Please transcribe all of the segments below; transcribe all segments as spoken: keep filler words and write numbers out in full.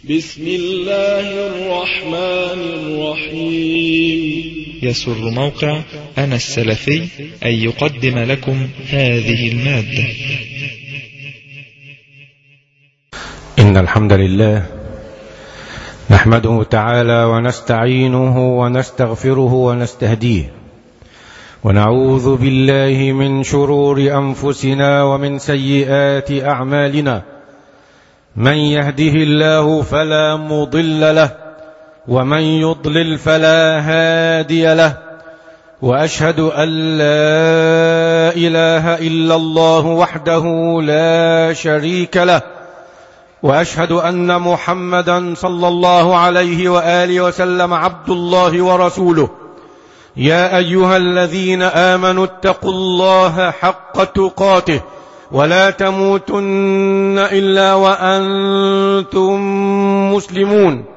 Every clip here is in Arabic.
بسم الله الرحمن الرحيم. يسر موقع أنا السلفي أن يقدم لكم هذه المادة. إن الحمد لله نحمده تعالى ونستعينه ونستغفره ونستهديه، ونعوذ بالله من شرور أنفسنا ومن سيئات أعمالنا. من يهده الله فلا مضل له، ومن يضلل فلا هادي له، وأشهد أن لا إله إلا الله وحده لا شريك له، وأشهد أن محمدا صلى الله عليه وآله وسلم عبد الله ورسوله. يا أيها الذين آمنوا اتقوا الله حق تقاته ولا تموتن إلا وأنتم مسلمون.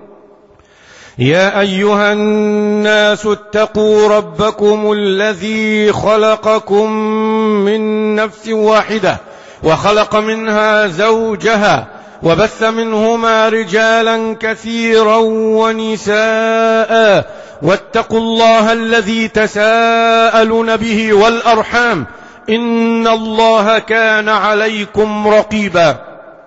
يا أيها الناس اتقوا ربكم الذي خلقكم من نفس واحدة وخلق منها زوجها وبث منهما رجالا كثيرا ونساء، واتقوا الله الذي تساءلون به والأرحام إن الله كان عليكم رقيبا.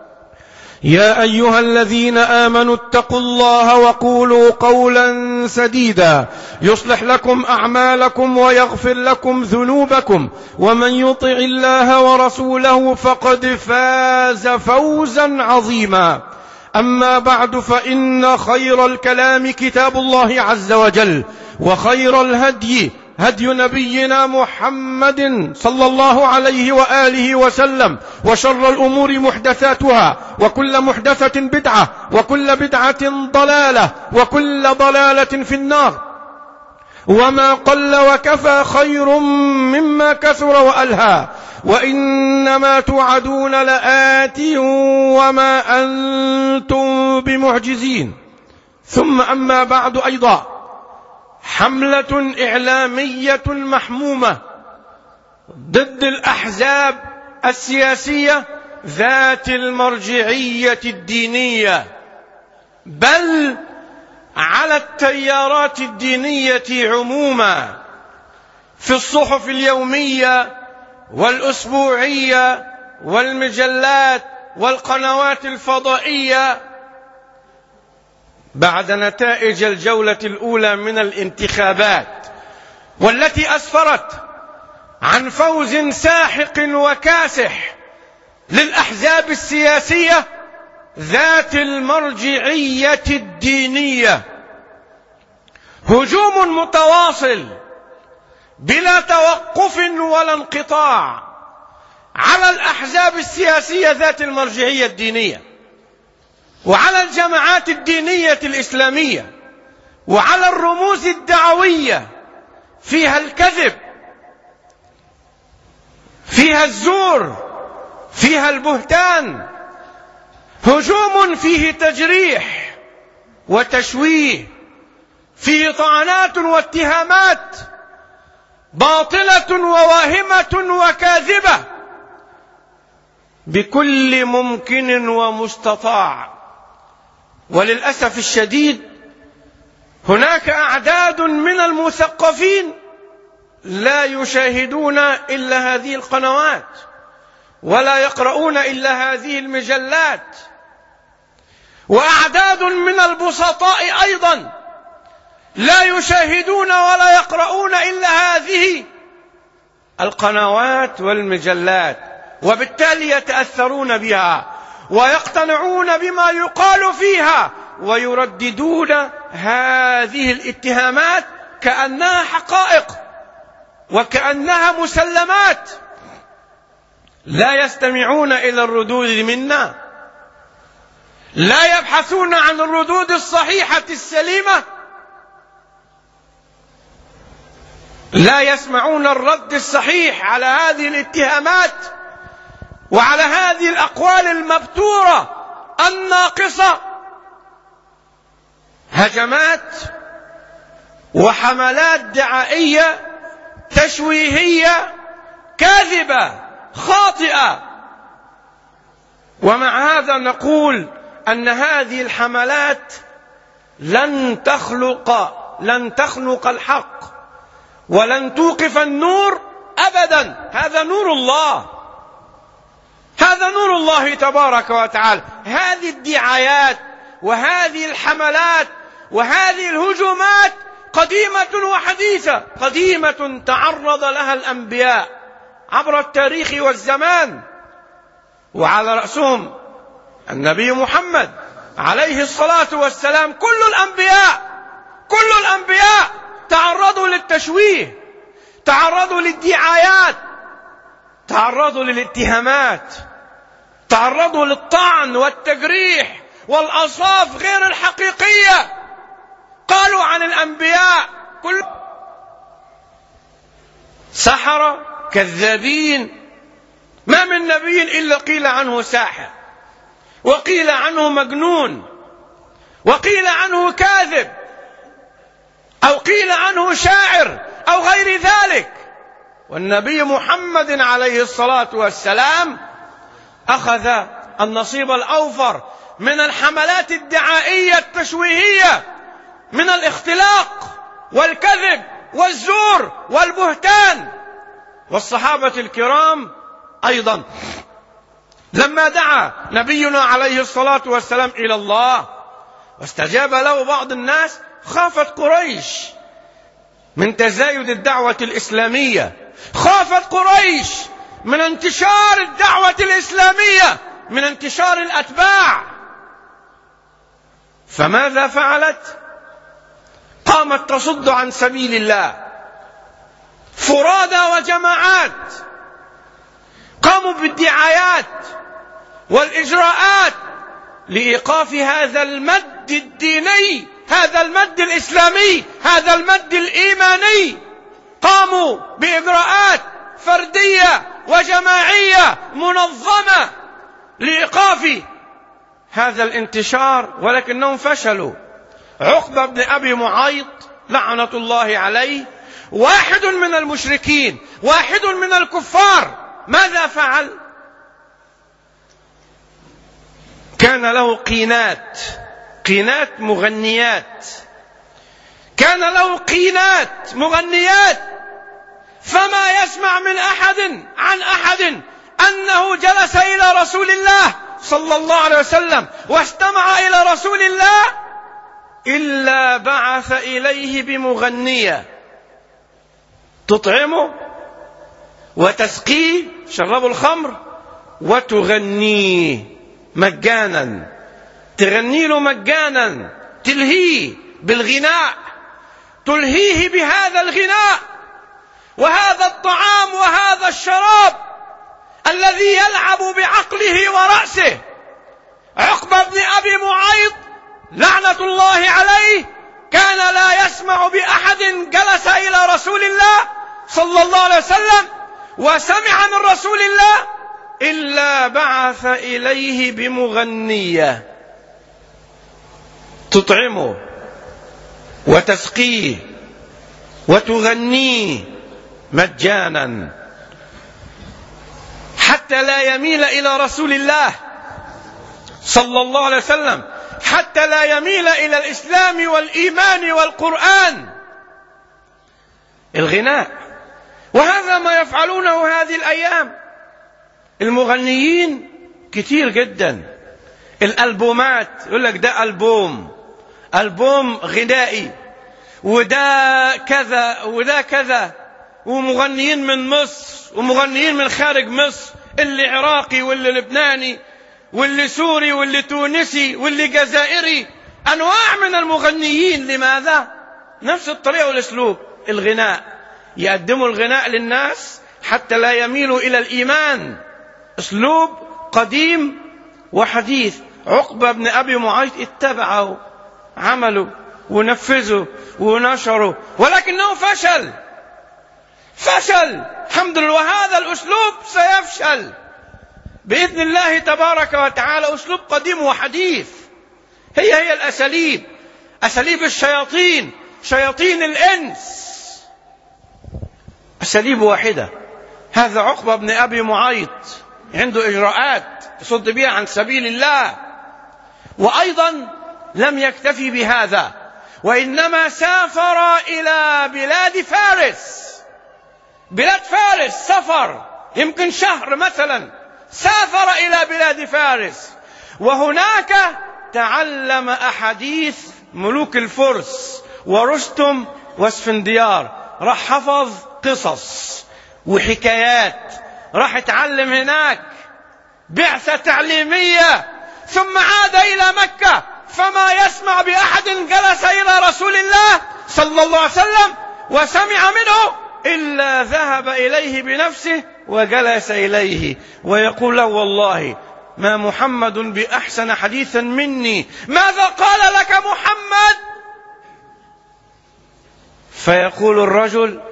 يا أيها الذين آمنوا اتقوا الله وقولوا قولا سديدا يصلح لكم أعمالكم ويغفر لكم ذنوبكم، ومن يطع الله ورسوله فقد فاز فوزا عظيما. أما بعد، فإن خير الكلام كتاب الله عز وجل، وخير الهدي هدي نبينا محمد صلى الله عليه وآله وسلم، وشر الأمور محدثاتها، وكل محدثة بدعة، وكل بدعة ضلالة، وكل ضلالة في النار. وما قل وكفى خير مما كثر وألهى، وإنما توعدون لآت وما أنتم بمعجزين. ثم أما بعد، أيضا حملة إعلامية محمومة ضد الأحزاب السياسية ذات المرجعية الدينية، بل على التيارات الدينية عموما، في الصحف اليومية والأسبوعية والمجلات والقنوات الفضائية. بعد نتائج الجولة الأولى من الانتخابات، والتي أسفرت عن فوز ساحق وكاسح للأحزاب السياسية ذات المرجعية الدينية، هجوم متواصل بلا توقف ولا انقطاع على الأحزاب السياسية ذات المرجعية الدينية، وعلى الجماعات الدينية الإسلامية، وعلى الرموز الدعوية، فيها الكذب، فيها الزور، فيها البهتان، هجوم فيه تجريح وتشويه، فيه طعنات واتهامات باطلة وواهمة وكاذبة بكل ممكن ومستطاع. وللأسف الشديد هناك أعداد من المثقفين لا يشاهدون إلا هذه القنوات، ولا يقرؤون إلا هذه المجلات، وأعداد من البسطاء أيضا لا يشاهدون ولا يقرؤون إلا هذه القنوات والمجلات، وبالتالي يتأثرون بها ويقتنعون بما يقال فيها، ويرددون هذه الاتهامات كأنها حقائق وكأنها مسلمات. لا يستمعون إلى الردود منا، لا يبحثون عن الردود الصحيحة السليمة، لا يسمعون الرد الصحيح على هذه الاتهامات وعلى هذه الأقوال المبتورة الناقصة. هجمات وحملات دعائية تشويهية كاذبة خاطئة. ومع هذا نقول أن هذه الحملات لن تخلق لن تخنق الحق ولن توقف النور أبدا. هذا نور الله، هذا نور الله تبارك وتعالى. هذه الدعايات وهذه الحملات وهذه الهجومات قديمة وحديثة، قديمة تعرض لها الأنبياء عبر التاريخ والزمان، وعلى رأسهم النبي محمد عليه الصلاة والسلام. كل الأنبياء كل الأنبياء تعرضوا للتشويه، تعرضوا للدعايات، تعرضوا للاتهامات، تعرضوا للطعن والتجريح والأوصاف غير الحقيقية. قالوا عن الأنبياء كل سحرة كذابين، ما من نبي إلا قيل عنه ساحر، وقيل عنه مجنون، وقيل عنه كاذب، أو قيل عنه شاعر أو غير ذلك. والنبي محمد عليه الصلاة والسلام أخذ النصيب الأوفر من الحملات الدعائية التشويهية، من الاختلاق والكذب والزور والبهتان. والصحابة الكرام أيضا لما دعا نبينا عليه الصلاة والسلام إلى الله واستجاب له بعض الناس، خافت قريش من تزايد الدعوة الإسلامية، خافت قريش من انتشار الدعوة الإسلامية، من انتشار الأتباع. فماذا فعلت؟ قامت تصد عن سبيل الله فرادى وجماعات، قاموا بالدعايات والإجراءات لإيقاف هذا المد الديني، هذا المد الإسلامي، هذا المد الإيماني. قاموا بإجراءات فردية وجماعية منظمة لإيقاف هذا الانتشار، ولكنهم فشلوا. عقبة بن أبي معيط لعنة الله عليه، واحد من المشركين، واحد من الكفار، ماذا فعل؟ كان له قينات، قينات مغنيات، كان له قينات مغنيات، فما يسمع من أحد عن أحد أنه جلس إلى رسول الله صلى الله عليه وسلم واستمع إلى رسول الله إلا بعث إليه بمغنية تطعمه وتسقيه، شربوا الخمر، وتغنيه مجانا، تغني له مجانا، تلهيه بالغناء، تلهيه بهذا الغناء وهذا الطعام وهذا الشراب الذي يلعب بعقله ورأسه. عقبة بن أبي معيط لعنة الله عليه كان لا يسمع بأحد جلس إلى رسول الله صلى الله عليه وسلم وسمع من رسول الله إلا بعث إليه بمغنية تطعمه وتسقيه وتغنيه مجانا، حتى لا يميل إلى رسول الله صلى الله عليه وسلم، حتى لا يميل إلى الإسلام والإيمان والقرآن. الغناء، وهذا ما يفعلونه هذه الأيام. المغنيين كتير جدا، الألبومات، يقول لك ده ألبوم ألبوم غنائي، وده كذا وده كذا، ومغنيين من مصر ومغنيين من خارج مصر، اللي عراقي واللي لبناني واللي سوري واللي تونسي واللي جزائري، أنواع من المغنيين. لماذا؟ نفس الطريقة والأسلوب، الغناء، يقدموا الغناء للناس حتى لا يميلوا إلى الإيمان. أسلوب قديم وحديث. عقبة بن أبي معيط اتبعه، عملوا ونفذوا ونشروا، ولكنه فشل فشل الحمد لله. وهذا الأسلوب سيفشل بإذن الله تبارك وتعالى. أسلوب قديم وحديث، هي هي الأساليب، أساليب الشياطين، شياطين الإنس، أساليب واحدة. هذا عقبة بن أبي معيط عنده إجراءات يصد بها عن سبيل الله، وأيضا لم يكتفي بهذا، وإنما سافر إلى بلاد فارس. بلاد فارس سفر يمكن شهر مثلا، سافر إلى بلاد فارس، وهناك تعلم أحاديث ملوك الفرس ورستم واسفنديار. راح حفظ قصص وحكايات، راح اتعلم هناك بعثة تعليمية، ثم عاد إلى مكة، فما يسمع بأحد جلس إلى رسول الله صلى الله عليه وسلم وسمع منه إلا ذهب إليه بنفسه وجلس إليه ويقول له: والله ما محمد بأحسن حديثا مني، ماذا قال لك محمد؟ فيقول الرجل: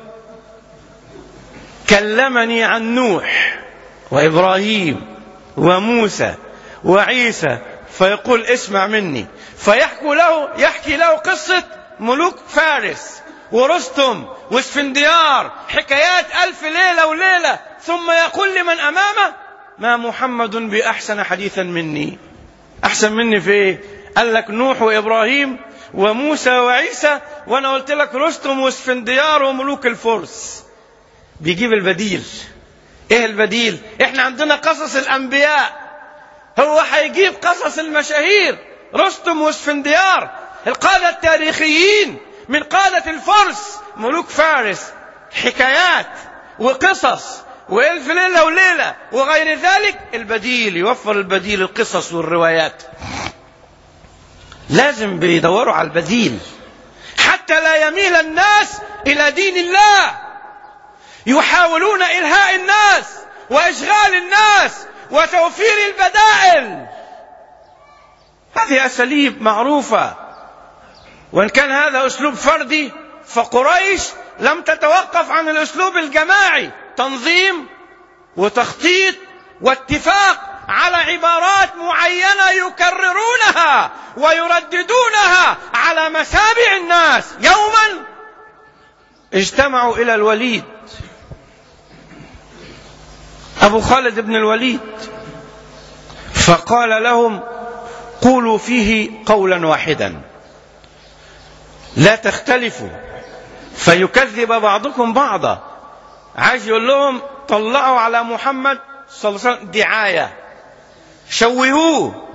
كلمني عن نوح وإبراهيم وموسى وعيسى. فيقول: اسمع مني. فيحكي له يحكي له قصة ملوك فارس ورستم واسفنديار، حكايات ألف ليلة وليلة، ثم يقول لمن أمامه: ما محمد بأحسن حديثا مني. أحسن مني في إيه؟ قال لك نوح وإبراهيم وموسى وعيسى، وأنا قلت لك رستم واسفنديار وملوك الفرس. بيجيب البديل. إيه البديل؟ إحنا عندنا قصص الأنبياء، هو هيجيب قصص المشاهير، رستم واسفنديار، القادة التاريخيين من قادة الفرس ملوك فارس، حكايات وقصص وألف ليلة وليلة وغير ذلك. البديل، يوفر البديل، القصص والروايات. لازم بيدوروا على البديل حتى لا يميل الناس إلى دين الله. يحاولون إلهاء الناس وإشغال الناس وتوفير البدائل. هذه أساليب معروفة، وإن كان هذا أسلوب فردي، فقريش لم تتوقف عن الأسلوب الجماعي، تنظيم وتخطيط واتفاق على عبارات معينة يكررونها ويرددونها على مسامع الناس. يوما اجتمعوا إلى الوليد، أبو خالد بن الوليد، فقال لهم: قولوا فيه قولا واحدا لا تختلفوا فيكذب بعضكم بعضا. عايز يقول لهم: طلعوا على محمد صلى الله عليه وسلم دعاية، شوهوه،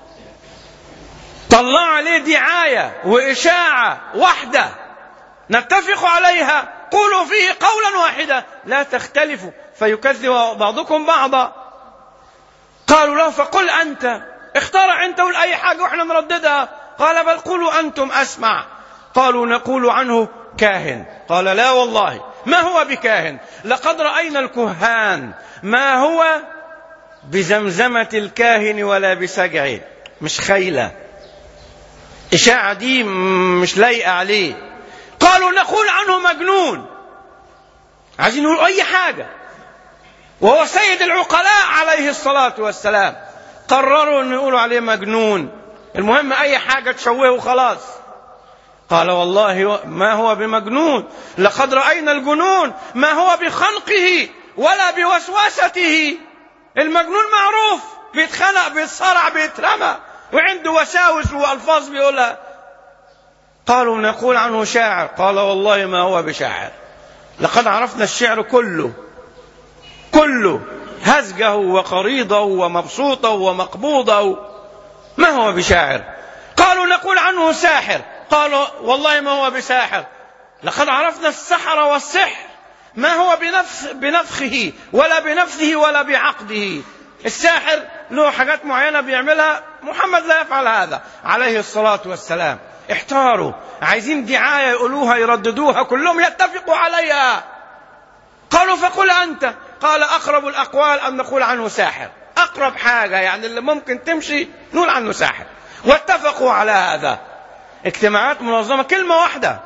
طلعوا عليه دعاية وإشاعة واحدة نتفق عليها، قولوا فيه قولا واحدا لا تختلفوا فيكذب بعضكم بعضا. قالوا له: فقل أنت، اخترع أنت قول أي حاجة وإحنا نرددها. قال: بل قولوا أنتم أسمع. قالوا: نقول عنه كاهن. قال: لا والله ما هو بكاهن، لقد رأينا الكهان، ما هو بزمزمة الكاهن ولا بسجعه. مش خيلة، إشاعة دي مش لايقة عليه. قالوا: نقول عنه مجنون. عايزين نقول أي حاجة، وهو سيد العقلاء عليه الصلاة والسلام. قرروا أن يقولوا عليه مجنون، المهم أي حاجة تشوهه وخلاص. قال: والله ما هو بمجنون، لقد رأينا الجنون، ما هو بخنقه ولا بوسوسته. المجنون معروف، بيتخنق، بيتصارع، بيترمى، وعنده وساوس وألفاظ بيقولها. قالوا: نقول عنه شاعر. قال: والله ما هو بشاعر، لقد عرفنا الشعر كله كله، هزجه وقريضه ومبسوطه ومقبوضه، ما هو بشاعر. قالوا: نقول عنه ساحر. قالوا: والله ما هو بساحر، لقد عرفنا السحر والسحر، ما هو بنفس بنفخه ولا بنفسه ولا بعقده. الساحر له حاجات معينة بيعملها، محمد لا يفعل هذا عليه الصلاة والسلام. احتاروا، عايزين دعاية يقولوها يرددوها، كلهم يتفقوا عليها. قالوا: فقل أنت. قال: أقرب الأقوال أن نقول عنه ساحر، أقرب حاجة يعني اللي ممكن تمشي نقول عنه ساحر. واتفقوا على هذا. اجتماعات منظمة، كلمة واحدة.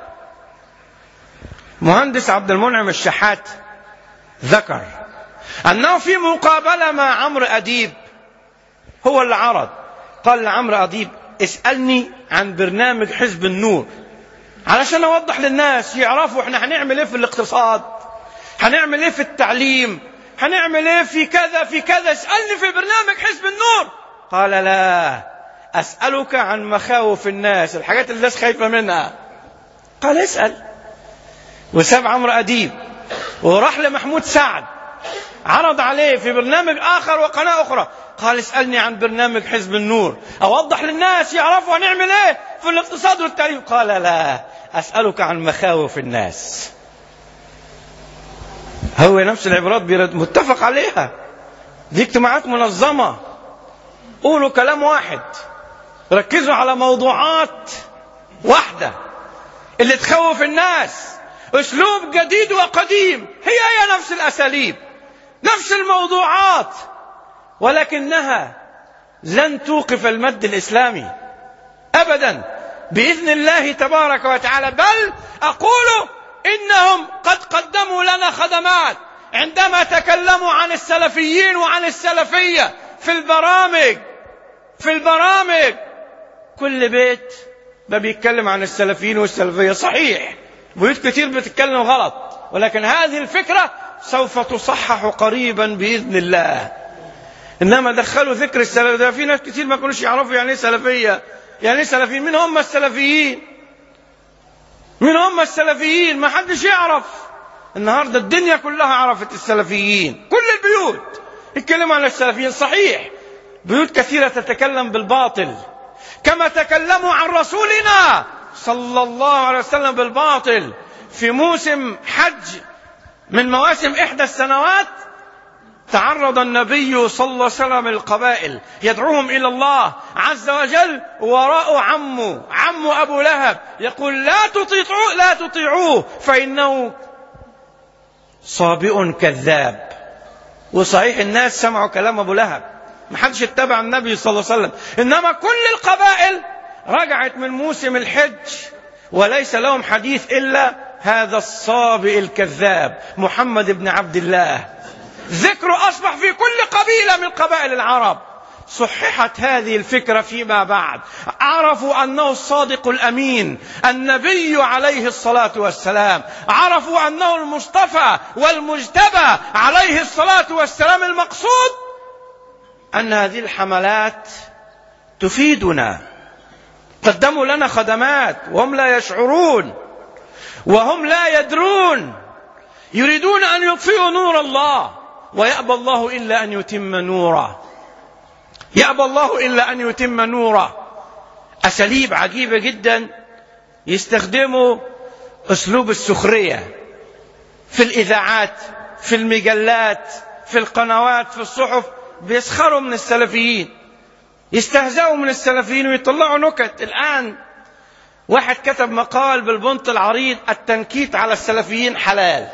مهندس عبد المنعم الشحات ذكر أنه في مقابلة مع عمرو أديب، هو اللي عرض، قال لعمرو أديب: اسألني عن برنامج حزب النور علشان أوضح للناس يعرفوا احنا هنعمل ايه في الاقتصاد، هنعمل ايه في التعليم، هنعمل ايه في كذا في كذا، اسألني في برنامج حزب النور. قال: لا، أسألك عن مخاوف الناس، الحاجات اللي الناس خايفة منها. قال اسأل. وساب عمرو أديب وراح لمحمود سعد، عرض عليه في برنامج آخر وقناة أخرى، قال اسألني عن برنامج حزب النور أوضح للناس يعرفوا هنعمل ايه في الاقتصاد والتعليم. قال لا، أسألك عن مخاوف الناس. هو نفس العبارات متفق عليها، دي اجتماعات منظمة، قولوا كلام واحد، ركزوا على موضوعات واحدة اللي تخوف الناس. اسلوب جديد وقديم، هي هي نفس الاساليب، نفس الموضوعات، ولكنها لن توقف المد الاسلامي ابدا باذن الله تبارك وتعالى. بل اقول انهم قد قدموا لنا خدمات عندما تكلموا عن السلفيين وعن السلفية في البرامج في البرامج كل بيت ما بيتكلم عن السلفيين والسلفية. صحيح بيوت كتير بتتكلم غلط، ولكن هذه الفكرة سوف تصحح قريبا بإذن الله. إنما دخلوا ذكر السلفية، ده في ناس كتير ما كانوش يعرفوا يعني ايه سلفية، يعني ايه سلفيين، من هم السلفيين، من هم السلفيين، ما حدش يعرف. النهاردة الدنيا كلها عرفت السلفيين، كل البيوت يتكلموا عن السلفيين. صحيح بيوت كثيرة تتكلم بالباطل، كما تكلموا عن رسولنا صلى الله عليه وسلم بالباطل في موسم حج من مواسم إحدى السنوات. تعرض النبي صلى الله عليه وسلم للقبائل يدعوهم إلى الله عز وجل، وراء عمه عمه أبو لهب يقول لا تطيعوه لا تطيعوه فإنه صابئ كذاب. وصحيح الناس سمعوا كلام أبو لهب، ما حدش اتبع النبي صلى الله عليه وسلم، إنما كل القبائل رجعت من موسم الحج وليس لهم حديث إلا هذا الصابئ الكذاب محمد بن عبد الله. ذكره أصبح في كل قبيلة من قبائل العرب. صححت هذه الفكرة فيما بعد، عرفوا أنه الصادق الأمين النبي عليه الصلاة والسلام، عرفوا أنه المصطفى والمجتبى عليه الصلاة والسلام. المقصود أن هذه الحملات تفيدنا، قدموا لنا خدمات وهم لا يشعرون وهم لا يدرون، يريدون أن يطفئوا نور الله ويأبى الله إلا أن يتم نوره، يأبى الله إلا أن يتم نوره. أساليب عجيبة جدا، يستخدموا أسلوب السخرية في الإذاعات، في المجلات، في القنوات، في الصحف، بيسخروا من السلفيين، يستهزئوا من السلفيين ويطلعوا نكت. الآن واحد كتب مقال بالبنط العريض: التنكيت على السلفيين حلال.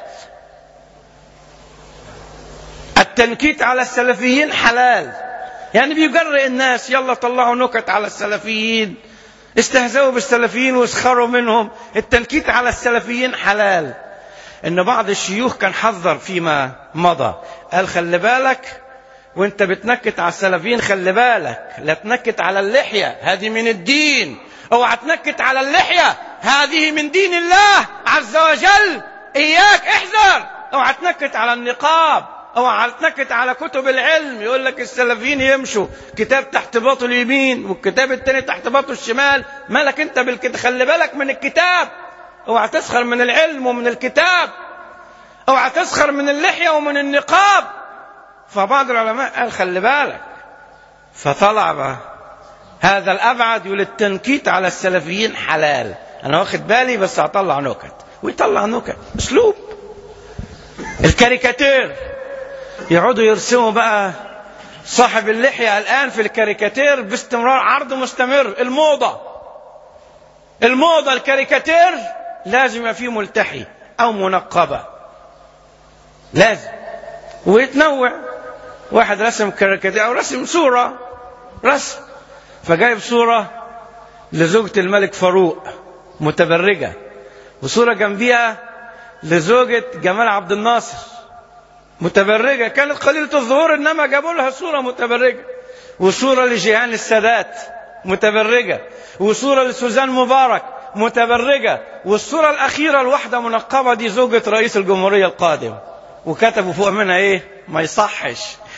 التنكيت على السلفيين حلال، يعني بيجرئ الناس يلا طلعوا نكت على السلفيين، استهزئوا بالسلفيين واسخروا منهم. التنكيت على السلفيين حلال. ان بعض الشيوخ كان حذر فيما مضى، قال خلي بالك وانت بتنكت على السلفيين، خلي بالك لا تنكت على اللحية، هذه من الدين، اوعى تنكت على اللحية، هذه من دين الله عز وجل، اياك احذر. اوعى تنكت على النقاب، اوعى تنكت على كتب العلم، يقول لك السلفيين يمشوا كتاب تحت باطه اليمين والكتاب التاني تحت باطه الشمال، مالك انت بالكتاب؟ خلي بالك من الكتاب، اوعى تسخر من العلم ومن الكتاب، اوعى تسخر من اللحية ومن النقاب. فبعض العلماء قال خلي بالك، فطلع بقى هذا الأبعد يقول التنكيت على السلفيين حلال. أنا واخد بالي بس هطلع نكت، ويطلع نكت، أسلوب. الكاريكاتير يقعدوا يرسموا بقى صاحب اللحية الآن في الكاريكاتير باستمرار، عرض مستمر. الموضة الموضة الكاريكاتير لازم يبقى فيه ملتحي أو منقبة، لازم، ويتنوع. واحد رسم كاريكاتير أو رسم صورة رسم، فجايب صورة لزوجة الملك فاروق متبرجة، وصورة جنبيها لزوجة جمال عبد الناصر متبرجة، كانت قليلة الظهور إنما جابوا لها صورة متبرجة، وصورة لجيهان السادات متبرجة، وصورة لسوزان مبارك متبرجة، والصورة الأخيرة الواحدة منقبة دي زوجة رئيس الجمهورية القادم، وكتبوا فوق منها إيه؟ ما يصحش.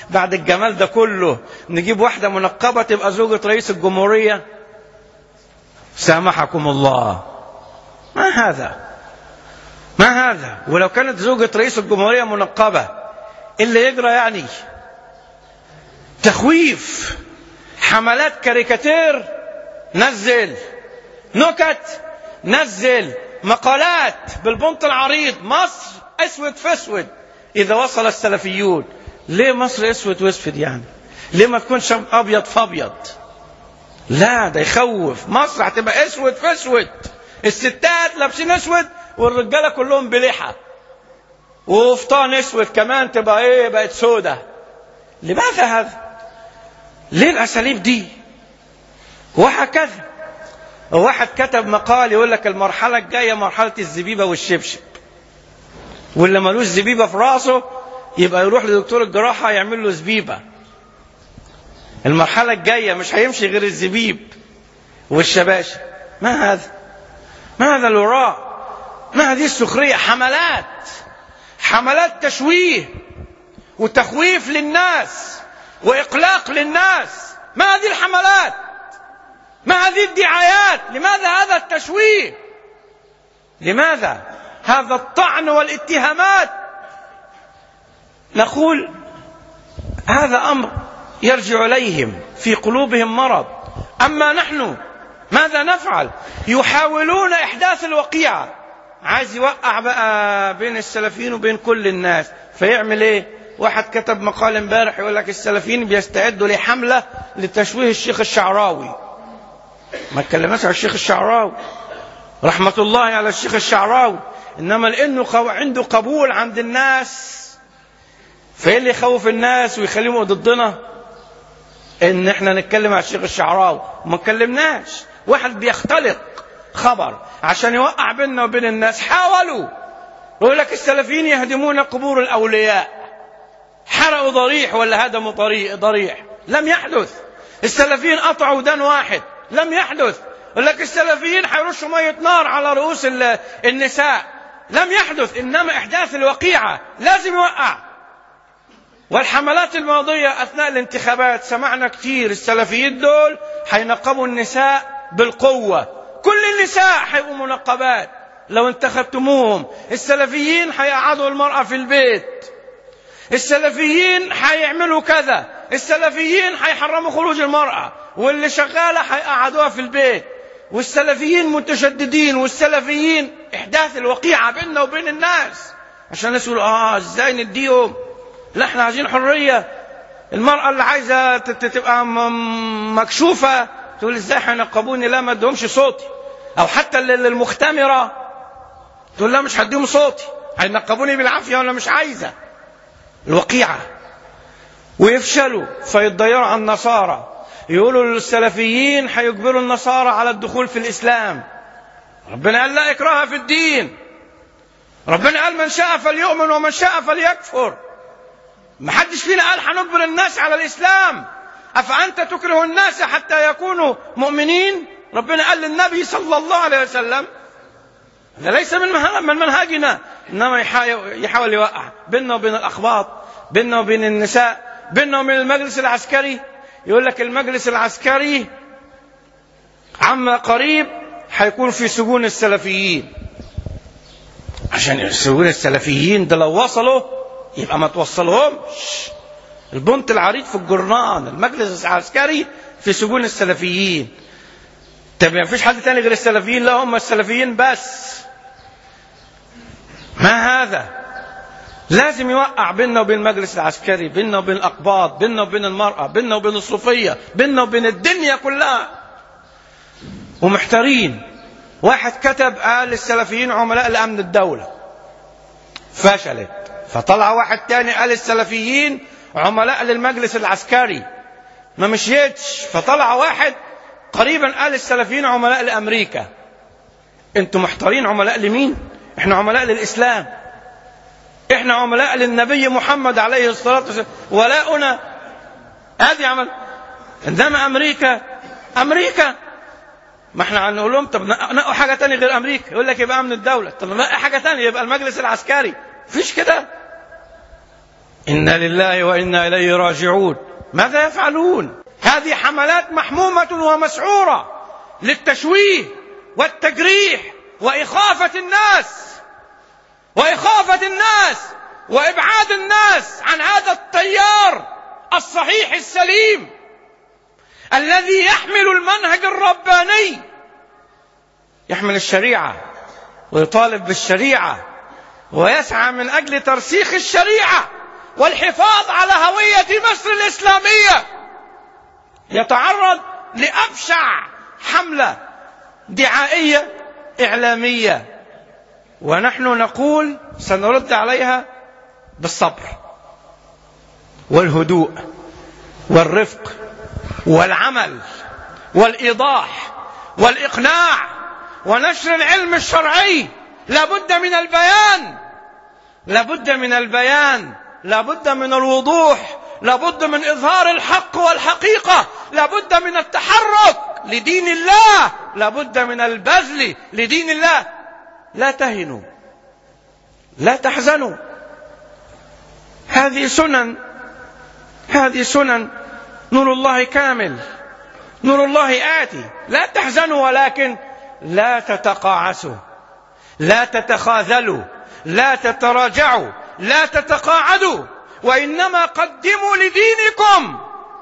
بعد الجمال ده كله نجيب واحدة منقبة تبقى زوجة رئيس الجمهورية؟ سامحكم الله، ما هذا ما هذا. ولو كانت زوجة رئيس الجمهورية منقبة اللي يجرى يعني؟ تخويف، حملات كاريكاتير نزل، نكت نزل، مقالات بالبنط العريض، مصر اسود في اسود اذا وصل السلفيون. ليه مصر اسود واسود يعني؟ ليه ما تكونش ابيض في ابيض؟ لا ده يخوف. مصر هتبقى اسود في اسود، الستات لابسين اسود والرجاله كلهم بلحى وفطان اسود كمان، تبقى ايه؟ بقت سودة. لماذا هذا؟ ليه الاساليب دي؟ وهكذا. واحد كتب مقال يقول لك المرحله الجايه مرحله الزبيبه والشبشب، واللي ملوش زبيبه في راسه يبقى يروح لدكتور الجراحه يعمل له زبيبه. المرحله الجايه مش هيمشي غير الزبيب والشباشب. ما هذا؟ ما هذا الوراء؟ ما هذه السخريه؟ حملات حملات تشويه وتخويف للناس واقلاق للناس. ما هذه الحملات؟ ما هذه الدعايات؟ لماذا هذا التشويه؟ لماذا هذا الطعن والاتهامات؟ نقول هذا أمر يرجع إليهم، في قلوبهم مرض. أما نحن ماذا نفعل؟ يحاولون إحداث الوقيعة، عايز يوقع بقى بين السلفيين وبين كل الناس. فيعمل إيه؟ واحد كتب مقال امبارح يقول لك السلفيين بيستعدوا لحملة لتشويه الشيخ الشعراوي. ما اتكلمناش على الشيخ الشعراوي، رحمة الله على الشيخ الشعراوي، إنما لأنه عنده قبول عند الناس فإيه اللي يخوف الناس ويخليهم ضدنا؟ إن إحنا نتكلم على الشيخ الشعراوي. ما اتكلمناش. واحد بيختلق خبر عشان يوقع بيننا وبين الناس. حاولوا، يقول لك السلفيين يهدمون قبور الأولياء، حرقوا ضريح ولا هدموا ضريح، لم يحدث. السلفيين قطعوا ودان واحد، لم يحدث. يقول لك السلفيين حيرشوا مية نار على رؤوس النساء، لم يحدث. إنما إحداث الوقيعة لازم يوقع. والحملات الماضية أثناء الانتخابات سمعنا كتير السلفيين دول حينقبوا النساء بالقوة، كل النساء حيبقوا منقبات لو انتخبتموهم. السلفيين حيقعدوا المرأة في البيت، السلفيين حيعملوا كذا، السلفيين حيحرموا خروج المرأة، واللي شغالة حيقعدوها في البيت. والسلفيين متشددين، والسلفيين إحداث الوقيعة بيننا وبين الناس عشان الناس يقولوا آه إزاي نديهم؟ لا احنا عايزين حرية. المرأة اللي عايزة تبقى مكشوفة تقول ازاي هينقبوني؟ لا ما ادهمش صوتي. او حتى المختمرة تقول لا مش هديهم صوتي، هينقبوني بالعافية ولا مش عايزة. الوقيعة. ويفشلوا فيتضيروا على النصارى، يقولوا السلفيين هيجبروا النصارى على الدخول في الإسلام. ربنا قال لا إكراه في الدين، ربنا قال من شاء فليؤمن ومن شاء فليكفر. ما حدش فينا قال هنجبر الناس على الإسلام. أفأنت تكره الناس حتى يكونوا مؤمنين؟ ربنا قال للنبي صلى الله عليه وسلم هذا ليس من من منهجنا. إنما يحاول يوقع بيننا وبين الأخباط، بيننا وبين النساء، بيننا وبين المجلس العسكري. يقول لك المجلس العسكري عما قريب هيكون في سجون السلفيين، عشان سجون السلفيين ده لو وصلوا يبقى ما توصلهمش. البنط العريض في الجرنان، المجلس العسكري في سجون السلفيين. طب ما فيش حد تاني غير السلفيين؟ لا هم السلفيين بس. ما هذا؟ لازم يوقع بيننا وبين المجلس العسكري، بيننا وبين الأقباط، بيننا وبين المرأة، بيننا وبين الصوفية، بيننا وبين الدنيا كلها. ومحتارين. واحد كتب قال السلفيين عملاء لأمن الدولة، فشلت. فطلع واحد تاني قال السلفيين عملاء للمجلس العسكري، ما مشيتش. فطلع واحد قريبا قال السلفيين عملاء لأمريكا. انتم محتارين عملاء لمين؟ احنا عملاء للإسلام، احنا عملاء للنبي محمد عليه الصلاة والسلام، ولاؤنا هذه عمل. عندما أمريكا أمريكا ما احنا هنقول لهم طب نقوا حاجة تانية غير أمريكا، يقول لك يبقى أمن الدولة. طب نقوا حاجة تانية يبقى المجلس العسكري. فيش كده. إنا لله وإنا إليه راجعون. ماذا يفعلون؟ هذه حملات محمومة ومسعورة للتشويه والتجريح وإخافة الناس وإخافة الناس وإبعاد الناس عن هذا التيار الصحيح السليم الذي يحمل المنهج الرباني، يحمل الشريعة ويطالب بالشريعة ويسعى من أجل ترسيخ الشريعة والحفاظ على هوية مصر الإسلامية. يتعرض لأبشع حملة دعائية إعلامية، ونحن نقول سنرد عليها بالصبر والهدوء والرفق والعمل والإيضاح والإقناع ونشر العلم الشرعي. لابد من البيان، لابد من البيان، لابد من الوضوح، لابد من إظهار الحق والحقيقة، لابد من التحرك لدين الله، لابد من البذل لدين الله. لا تهنوا، لا تحزنوا، هذه سنن، هذه سنن، نور الله كامل، نور الله آتي. لا تحزنوا، ولكن لا تتقاعسوا، لا تتخاذلوا، لا تتراجعوا، لا تتقاعدوا، وإنما قدموا لدينكم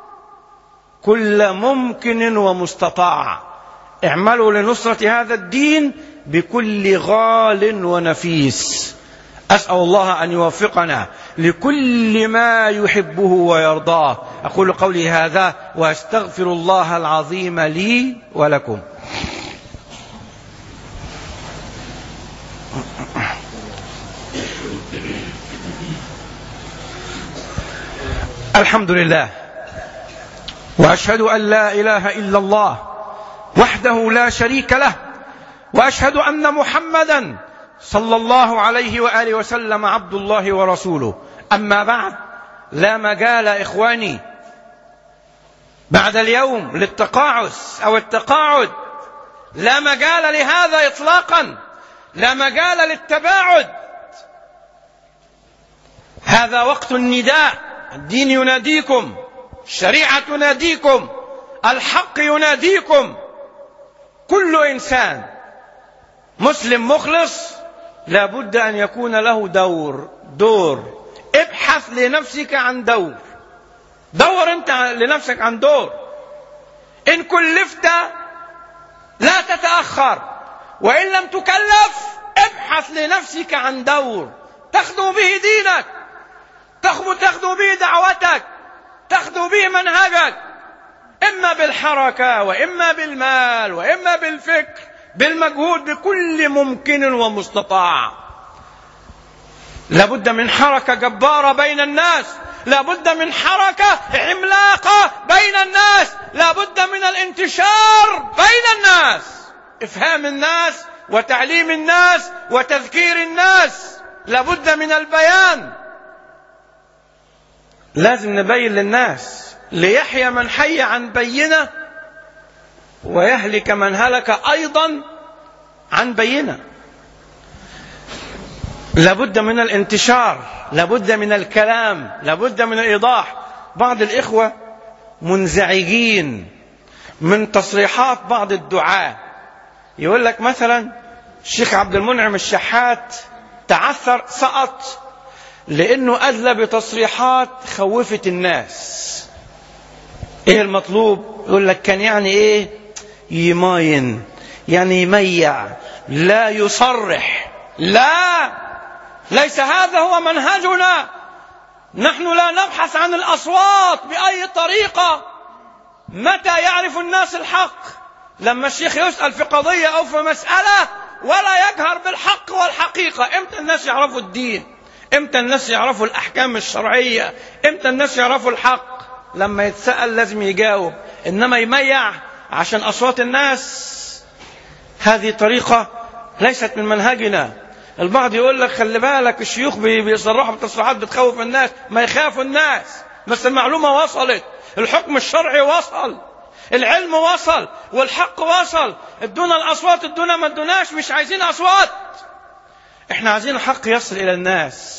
كل ممكن ومستطاع. اعملوا لنصرة هذا الدين بكل غال ونفيس. أسأل الله أن يوفقنا لكل ما يحبه ويرضاه. أقول قولي هذا وأستغفر الله العظيم لي ولكم. الحمد لله، وأشهد أن لا إله إلا الله وحده لا شريك له، وأشهد أن محمدا صلى الله عليه وآله وسلم عبد الله ورسوله. أما بعد، لا مجال إخواني بعد اليوم للتقاعس أو التقاعد، لا مجال لهذا إطلاقا، لا مجال للتباعد. هذا وقت النداء، الدين يناديكم، الشريعة تناديكم، الحق يناديكم. كل إنسان مسلم مخلص لا بد أن يكون له دور دور ابحث لنفسك عن دور دور أنت لنفسك عن دور. إن كلفت لا تتأخر، وإن لم تكلف ابحث لنفسك عن دور تخدم به دينك، تخدم به دعوتك، تخدم به منهجك، إما بالحركة وإما بالمال وإما بالفكر، بالمجهود، بكل ممكن ومستطاع. لابد من حركة جبارة بين الناس، لابد من حركة عملاقة بين الناس، لابد من الانتشار بين الناس، إفهام الناس وتعليم الناس وتذكير الناس. لابد من البيان، لازم نبين للناس ليحيى من حي عن بينة ويهلك من هلك أيضا عن بينة. لابد من الانتشار، لابد من الكلام، لابد من الإيضاح. بعض الإخوة منزعجين من تصريحات بعض الدعاة. يقول لك مثلا الشيخ عبد المنعم الشحات تعثر، سقط لأنه أدلى بتصريحات خوفت الناس. إيه المطلوب؟ يقول لك كان يعني إيه؟ يماين، يعني يميع، لا يصرح. لا، ليس هذا هو منهجنا. نحن لا نبحث عن الأصوات بأي طريقة. متى يعرف الناس الحق؟ لما الشيخ يسأل في قضية أو في مسألة ولا يجهر بالحق والحقيقة. إمتى الناس يعرفوا الدين؟ إمتى الناس يعرفوا الأحكام الشرعية؟ إمتى الناس يعرفوا الحق؟ لما يتسأل لازم يجاوب. إنما يميع عشان أصوات الناس، هذه طريقة ليست من منهجنا. البعض يقول لك خلي بالك الشيوخ بيصرحوا بتصريحات بتخوف الناس. ما يخافوا الناس، بس المعلومة وصلت، الحكم الشرعي وصل، العلم وصل، والحق وصل. ادونا الأصوات، ادونا ما ادوناش، مش عايزين أصوات. احنا عايزين الحق يصل إلى الناس.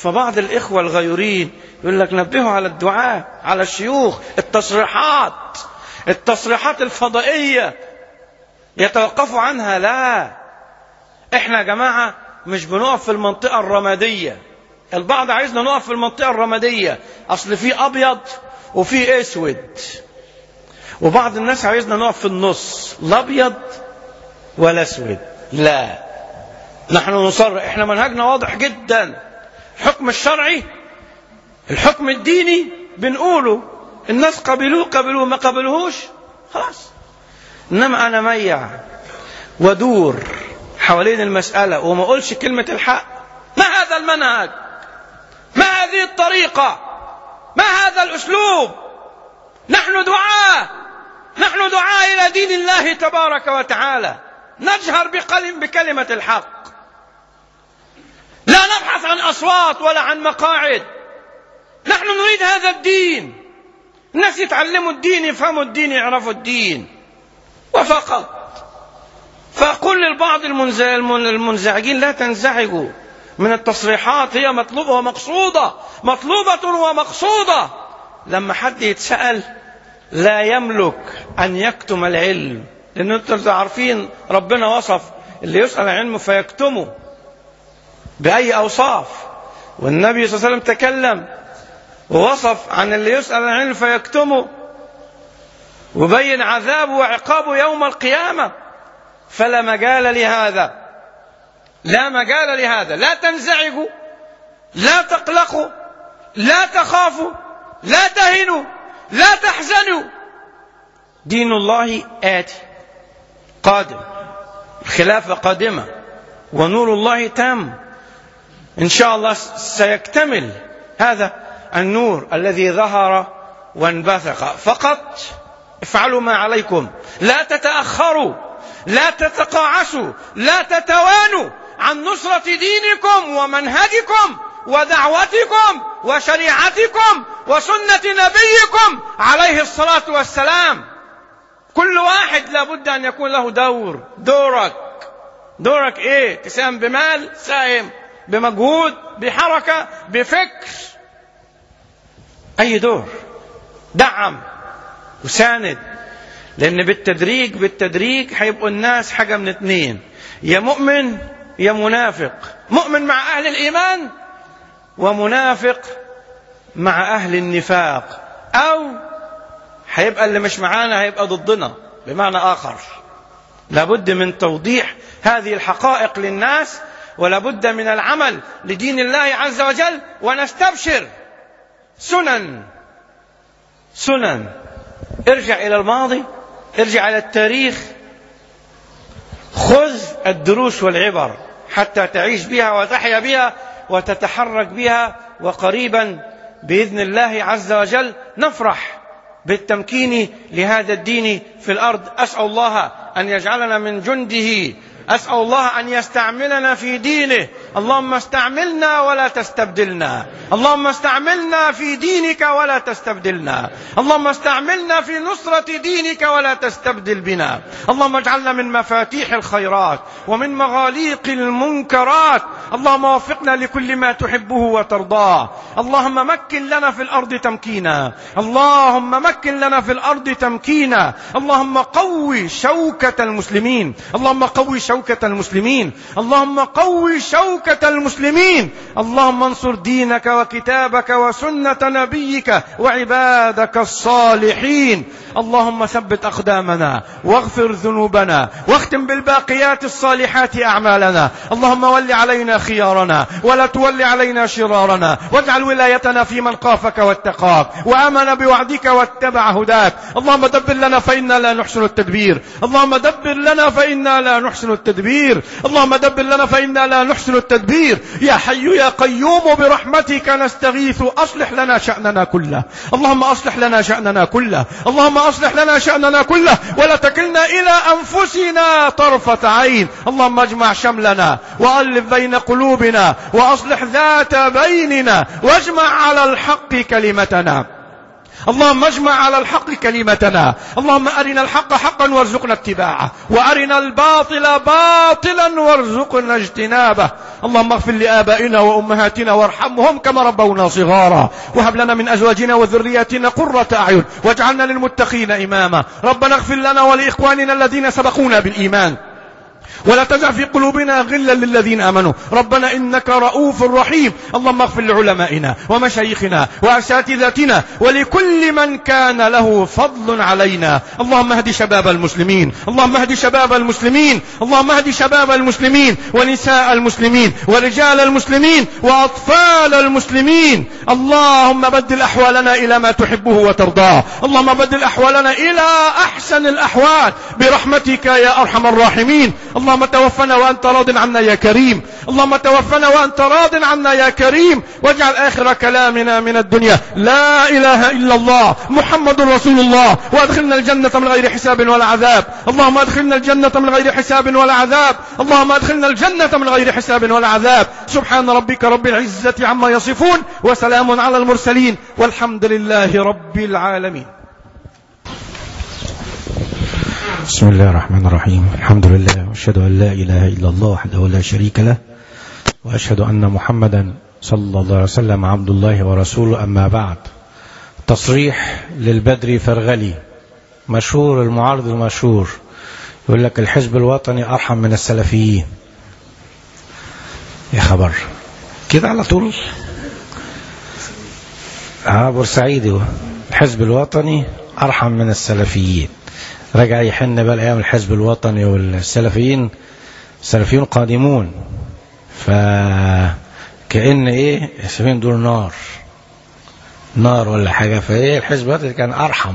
فبعض الإخوة الغيورين يقول لك نبهوا على الدعاء، على الشيوخ، التصريحات التصريحات الفضائية يتوقفوا عنها. لا، احنا يا جماعة مش بنقف في المنطقة الرمادية. البعض عايزنا نقف في المنطقة الرمادية، أصل في أبيض وفي أسود، وبعض الناس عايزنا نقف في النص، لا أبيض ولا أسود. لا، نحن نصرح، احنا منهجنا واضح جدا. الحكم الشرعي، الحكم الديني بنقوله، الناس قبلوه قبلوه، ما قبلوهوش خلاص. انما انا ميع ودور حوالين المسألة وما اقولش كلمة الحق، ما هذا المنهج؟ ما هذه الطريقة؟ ما هذا الاسلوب؟ نحن دعاة، نحن دعاة الى دين الله تبارك وتعالى، نجهر بقلم بكلمة الحق، لا نبحث عن أصوات ولا عن مقاعد. نحن نريد هذا الدين، الناس يتعلموا الدين، يفهموا الدين، يعرفوا الدين وفقط. فأقول للبعض المنزعجين لا تنزعجوا من التصريحات، هي مطلوبة ومقصودة، مطلوبة ومقصودة. لما حد يتسأل لا يملك أن يكتم العلم، لأن أنتم عارفين ربنا وصف اللي يسأل عن علمه فيكتمه بأي أوصاف، والنبي صلى الله عليه وسلم تكلم ووصف عن اللي يسأل عن علمه فيكتمه وبين عذابه وعقابه يوم القيامة. فلا مجال لهذا، لا مجال لهذا. لا تنزعجوا، لا تقلقوا، لا تخافوا، لا تهنوا، لا تحزنوا. دين الله آتي قادم، الخلافة قادمة، ونور الله تام إن شاء الله. سيكتمل هذا النور الذي ظهر وانبثق. فقط افعلوا ما عليكم، لا تتأخروا، لا تتقاعسوا، لا تتوانوا عن نصرة دينكم ومنهجكم ودعوتكم وشريعتكم وسنة نبيكم عليه الصلاة والسلام. كل واحد لابد أن يكون له دور. دورك دورك ايه؟ تساهم بمال، ساهم بمجهود، بحركة، بفكر، اي دور. دعم وساند، لان بالتدريج بالتدريج هيبقوا الناس حاجة من اتنين، يا مؤمن يا منافق. مؤمن مع اهل الايمان ومنافق مع اهل النفاق، او هيبقى اللي مش معانا هيبقى ضدنا بمعنى اخر. لابد من توضيح هذه الحقائق للناس، ولابد من العمل لدين الله عز وجل، ونستبشر. سنن سنن ارجع إلى الماضي، ارجع إلى التاريخ، خذ الدروس والعبر حتى تعيش بها وتحيا بها وتتحرك بها. وقريبا بإذن الله عز وجل نفرح بالتمكين لهذا الدين في الأرض. أسأل الله أن يجعلنا من جنده، أسأل الله أن يستعملنا في دينه. اللهم استعملنا ولا تستبدلنا، اللهم استعملنا في دينك ولا تستبدلنا، اللهم استعملنا في نصرة دينك ولا تستبدل بنا. اللهم اجعلنا من مفاتيح الخيرات ومن مغاليق المنكرات. اللهم وفقنا لكل ما تحبه وترضاه. اللهم مكن لنا في الأرض تمكينا، اللهم مكن لنا في الأرض تمكينا. اللهم قوي شوكة المسلمين، اللهم قوي شوكة المسلمين، اللهم قوي شوكة المسلمين. اللهم انصر دينك وكتابك وسنة نبيك وعبادك الصالحين. اللهم ثبت أقدامنا واغفر ذنوبنا واختم بالباقيات الصالحات أعمالنا. اللهم ول علينا خيارنا ولا تول علينا شرارنا، واجعل ولايتنا في من خافك واتقاك وآمن بوعدك واتبع هداك. اللهم دبر لنا فإنا لا نحسن التدبير، اللهم دبر لنا فإنا لا نحسن التدبير، اللهم دبر لنا فإنا لا نحسن التدبير. يا حي يا قيوم برحمتك نستغيث، أصلح لنا شأننا كله، اللهم أصلح لنا شأننا كله، اللهم أصلح لنا شأننا كله، ولا تكلنا إلى أنفسنا طرفة عين. اللهم اجمع شملنا وألف بين قلوبنا وأصلح ذات بيننا واجمع على الحق كلمتنا. اللهم اجمع على الحق كلمتنا. اللهم أرنا الحق حقا وارزقنا اتباعه، وأرنا الباطل باطلا وارزقنا اجتنابه. اللهم اغفر لآبائنا وأمهاتنا وارحمهم كما ربونا صغارا، وهب لنا من أزواجنا وذرياتنا قرة أعين واجعلنا للمتقين إماما. ربنا اغفر لنا ولإخواننا الذين سبقونا بالإيمان، ولا تجعل في قلوبنا غلا للذين آمنوا. ربنا إنك رؤوف رحيم. اللهم اغفر لعلمائنا ومشايخنا وأساتذتنا ولكل من كان له فضل علينا. اللهم اهد شباب المسلمين، اللهم اهد شباب المسلمين، اللهم اهد شباب المسلمين ونساء المسلمين ورجال المسلمين وأطفال المسلمين. اللهم بدل أحوالنا إلى ما تحبه وترضاه. اللهم بدل أحوالنا إلى أحسن الأحوال برحمتك يا أرحم الراحمين. اللهم توفنا وأنت راض عنا يا كريم، اللهم توفنا وأنت راض عنا يا كريم، واجعل آخر كلامنا من الدنيا لا إله إلا الله محمد رسول الله، وأدخلنا الجنة من غير حساب ولا عذاب. اللهم أدخلنا الجنة من غير حساب ولا عذاب. اللهم أدخلنا الجنة من غير حساب ولا عذاب. سبحان ربك رب العزة عما يصفون، وسلام على المرسلين، والحمد لله رب العالمين. بسم الله الرحمن الرحيم. الحمد لله، واشهد ان لا اله الا الله وحده لا شريك له، واشهد ان محمدا صلى الله عليه وسلم عبد الله ورسوله. اما بعد، تصريح للبدري فرغلي مشهور، المعارض المشهور، يقول لك الحزب الوطني ارحم من السلفيين. يا خبر كده على طول. اه بورسعيدي، الحزب الوطني ارحم من السلفيين. رجع يحن بقى ايام الحزب الوطني والسلفيين، السلفيين قادمون، فكأن ايه السلفيين دول نار نار ولا حاجه، فايه الحزب الوطني كان ارحم.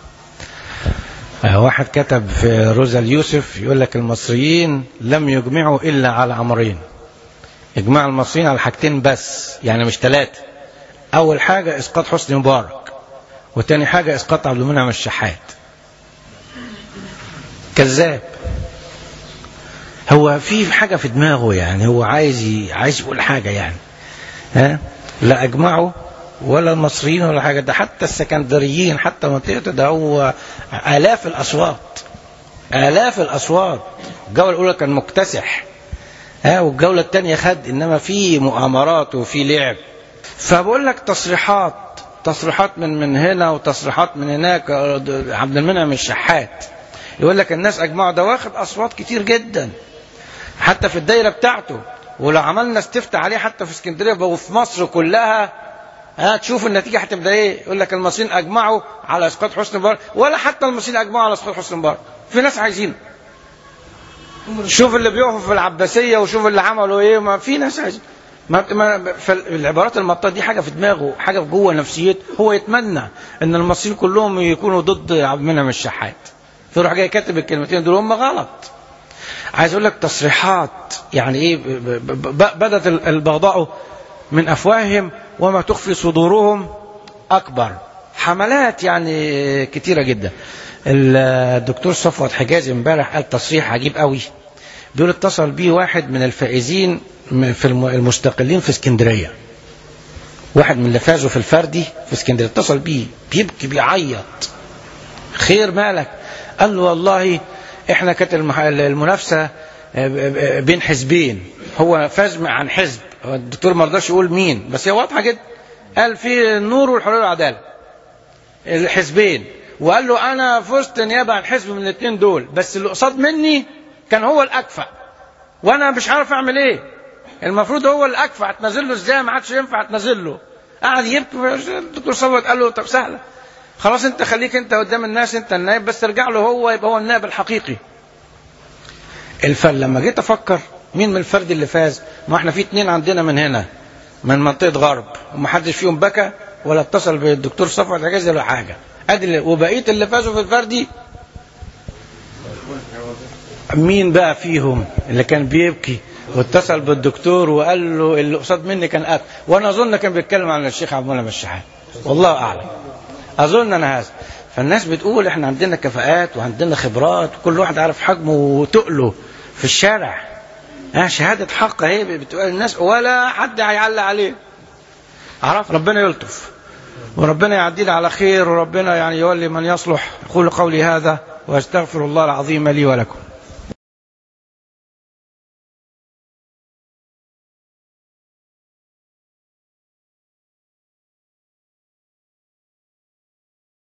آه واحد كتب في روزا اليوسف يقول لك المصريين لم يجمعوا الا على امرين. اجماع المصريين على حاجتين بس، يعني مش ثلاثه. اول حاجه اسقاط حسني مبارك، وتاني حاجه اسقاط عبد المنعم الشحات. كذاب. هو في حاجة في دماغه، يعني هو عايز عايز يقول حاجة يعني. ها لا أجمعوا ولا المصريين ولا حاجة، ده حتى السكندريين، حتى منطقته ده هو آلاف الأصوات آلاف الأصوات. الجولة الأولى كان مكتسح، ها والجولة الثانية خد، إنما في مؤامرات وفي لعب. فبقول لك تصريحات تصريحات من من هنا وتصريحات من هناك. عبد المنعم الشحات يقول لك الناس اجمعوا، ده واخد اصوات كتير جدا حتى في الدايره بتاعته، ولو عملنا استفتاء عليه حتى في اسكندريه وفي مصر كلها ها تشوف النتيجه هتبقى ايه. يقول لك المصريين اجمعوا على اسقاط حسني مبارك، ولا حتى المصريين اجمعوا على اسقاط حسني مبارك، في ناس عايزين. شوف اللي بيقفوا في العباسيه وشوف اللي عملوا ايه، ما في ناس عايزين. ما فالعبارات المطاط دي حاجه في دماغه، حاجه في جوه نفسيته. هو يتمنى ان المصريين كلهم يكونوا ضد عبد المنعم الشحات، فيروح جاي كاتب الكلمتين دول هم غلط. عايز اقول لك تصريحات يعني ايه، بدت البغضاء من افواههم وما تخفي صدورهم اكبر. حملات يعني كتيره جدا. الدكتور صفوت حجازي امبارح قال تصريح عجيب قوي. دول اتصل بيه واحد من الفائزين في المستقلين في اسكندريه، واحد من اللي فازوا في الفردي في اسكندريه، اتصل بيه بيبكي بيعيط. خير مالك؟ قال له والله احنا كانت المنافسه بين حزبين، هو فاز عن حزب، الدكتور ما رضاش يقول مين، بس هي واضحه جدا. قال في النور والحريه والعداله الحزبين، وقال له انا فزت نيابه عن حزب من الاثنين دول، بس اللي قصاد مني كان هو الاكفأ وانا مش عارف اعمل ايه. المفروض هو الاكفأ، هتنزل له ازاي؟ ما عادش ينفع تنزل له. قعد يبكي. الدكتور صوت قال له طب سهله، خلاص انت خليك انت قدام الناس انت النائب، بس ارجع له هو يبقى هو النائب الحقيقي. الفل لما جيت افكر مين من الفرد اللي فاز، ما احنا في اتنين عندنا من هنا من منطقه غرب ومحدش فيهم بكى ولا اتصل بالدكتور صفوت حجازي ولا حاجه، ادي وبقيه اللي فازوا في الفردي مين بقى فيهم اللي كان بيبكي واتصل بالدكتور وقال له اللي قصاد مني كان قتل؟ وانا اظن كان بيتكلم عن الشيخ عبد المنعم الشحات، والله اعلم، اظن انا هذا. فالناس بتقول احنا عندنا كفاءات وعندنا خبرات وكل واحد عارف حجمه وتقله في الشارع. ها شهاده حق اهي بتقول الناس ولا حد هيعلق عليه. عرف ربنا يلطف. وربنا يعدينا على خير، وربنا يعني يولي من يصلح. أقول قولي هذا وأستغفر الله العظيم لي ولكم.